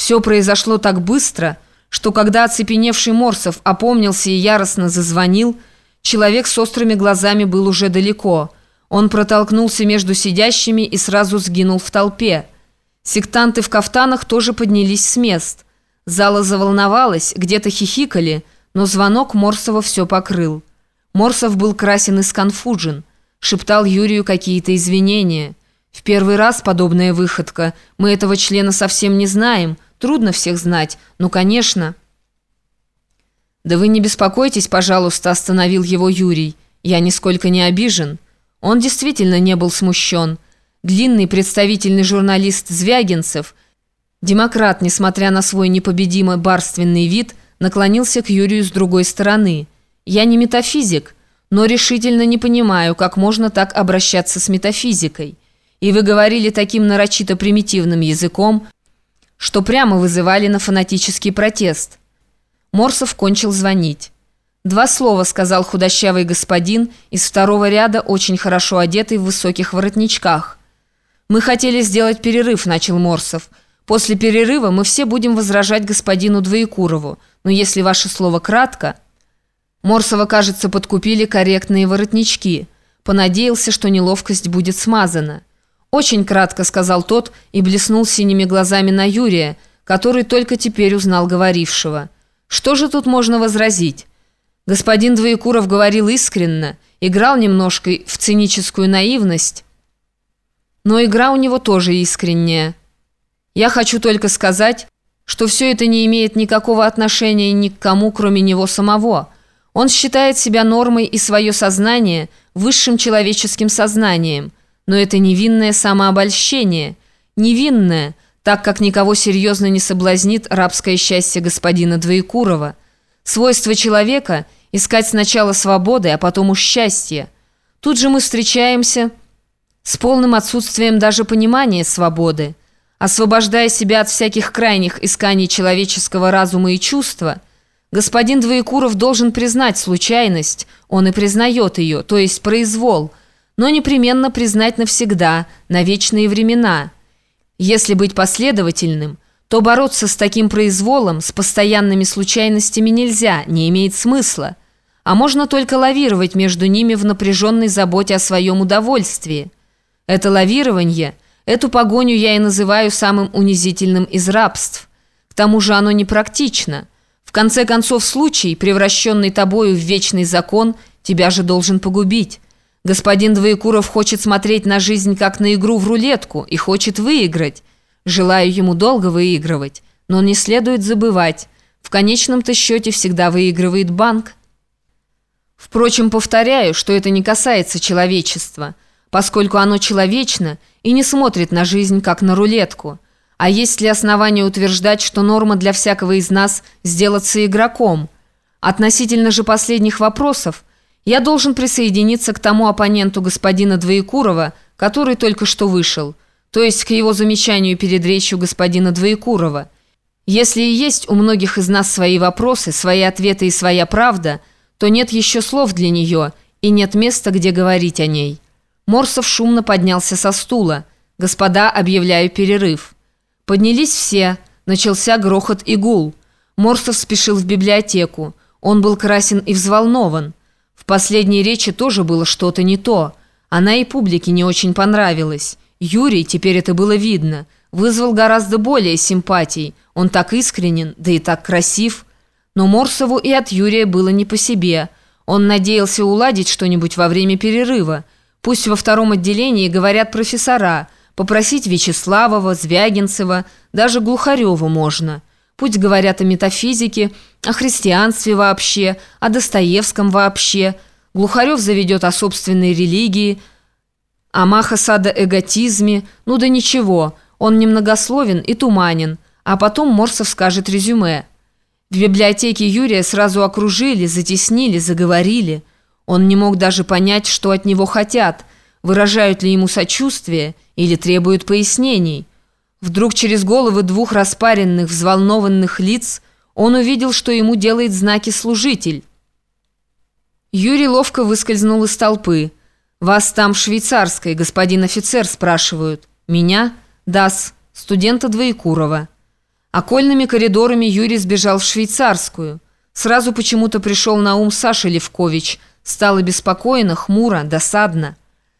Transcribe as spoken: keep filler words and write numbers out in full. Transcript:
Все произошло так быстро, что когда оцепеневший Морсов опомнился и яростно зазвонил, человек с острыми глазами был уже далеко. Он протолкнулся между сидящими и сразу сгинул в толпе. Сектанты в кафтанах тоже поднялись с мест. Зала заволновалась, где-то хихикали, но звонок Морсова все покрыл. Морсов был красен и сконфужен, шептал Юрию какие-то извинения. «В первый раз подобная выходка. Мы этого члена совсем не знаем. Трудно всех знать. Ну, конечно». «Да вы не беспокойтесь, пожалуйста», — остановил его Юрий. «Я нисколько не обижен». Он действительно не был смущен. Длинный представительный журналист Звягинцев, демократ, несмотря на свой непобедимый барственный вид, наклонился к Юрию с другой стороны. «Я не метафизик, но решительно не понимаю, как можно так обращаться с метафизикой. И вы говорили таким нарочито примитивным языком, что прямо вызывали на фанатический протест». Морсов кончил звонить. «Два слова», — сказал худощавый господин из второго ряда, очень хорошо одетый в высоких воротничках. «Мы хотели сделать перерыв», — начал Морсов. «После перерыва мы все будем возражать господину Двоекурову, но если ваше слово кратко...» Морсова, кажется, подкупили корректные воротнички. Понадеялся, что неловкость будет смазана. «Очень кратко», — сказал тот и блеснул синими глазами на Юрия, который только теперь узнал говорившего. «Что же тут можно возразить? Господин Двоекуров говорил искренно, играл немножко в циническую наивность, но игра у него тоже искренняя. Я хочу только сказать, что все это не имеет никакого отношения ни к кому, кроме него самого. Он считает себя нормой и свое сознание высшим человеческим сознанием, но это невинное самообольщение, невинное, так как никого серьезно не соблазнит рабское счастье господина Двоекурова. Свойство человека – искать сначала свободы, а потом уж счастья. Тут же мы встречаемся с полным отсутствием даже понимания свободы. Освобождая себя от всяких крайних исканий человеческого разума и чувства, господин Двоекуров должен признать случайность, он и признает ее, то есть произвол, но непременно признать навсегда, на вечные времена. Если быть последовательным, то бороться с таким произволом, с постоянными случайностями нельзя, не имеет смысла, а можно только лавировать между ними в напряженной заботе о своем удовольствии. Это лавирование, эту погоню я и называю самым унизительным из рабств. К тому же оно непрактично. В конце концов, случай, превращенный тобою в вечный закон, тебя же должен погубить. Господин Двоекуров хочет смотреть на жизнь как на игру в рулетку и хочет выиграть. Желаю ему долго выигрывать, но не следует забывать, в конечном-то счете всегда выигрывает банк. Впрочем, повторяю, что это не касается человечества, поскольку оно человечно и не смотрит на жизнь как на рулетку. А есть ли основания утверждать, что норма для всякого из нас сделаться игроком? Относительно же последних вопросов, я должен присоединиться к тому оппоненту господина Двоекурова, который только что вышел, то есть к его замечанию перед речью господина Двоекурова. Если и есть у многих из нас свои вопросы, свои ответы и своя правда, то нет еще слов для нее и нет места, где говорить о ней. Морсов шумно поднялся со стула. «Господа, объявляю перерыв». Поднялись все, начался грохот и гул. Морсов спешил в библиотеку. Он был красен и взволнован. В последней речи тоже было что-то не то. Она и публике не очень понравилась. Юрий, теперь это было видно, вызвал гораздо более симпатий. Он так искренен, да и так красив. Но Морсову и от Юрия было не по себе. Он надеялся уладить что-нибудь во время перерыва. Пусть во втором отделении говорят профессора, попросить Вячеславова, Звягинцева, даже Глухарева можно. Пусть говорят о метафизике, о христианстве вообще, о Достоевском вообще. Глухарев заведет о собственной религии, о махасада-эготизме. Ну да ничего, он немногословен и туманен, а потом Морсов скажет резюме. В библиотеке Юрия сразу окружили, затеснили, заговорили. Он не мог даже понять, что от него хотят, выражают ли ему сочувствие или требуют пояснений. Вдруг через головы двух распаренных, взволнованных лиц он увидел, что ему делает знаки служитель. Юрий ловко выскользнул из толпы. «Вас там швейцарской, господин офицер, спрашивают». «Меня?» «Да-с, студента Двоекурова». Окольными коридорами Юрий сбежал в швейцарскую. Сразу почему-то пришел на ум Саша Левкович. Стало беспокойно, хмуро, досадно.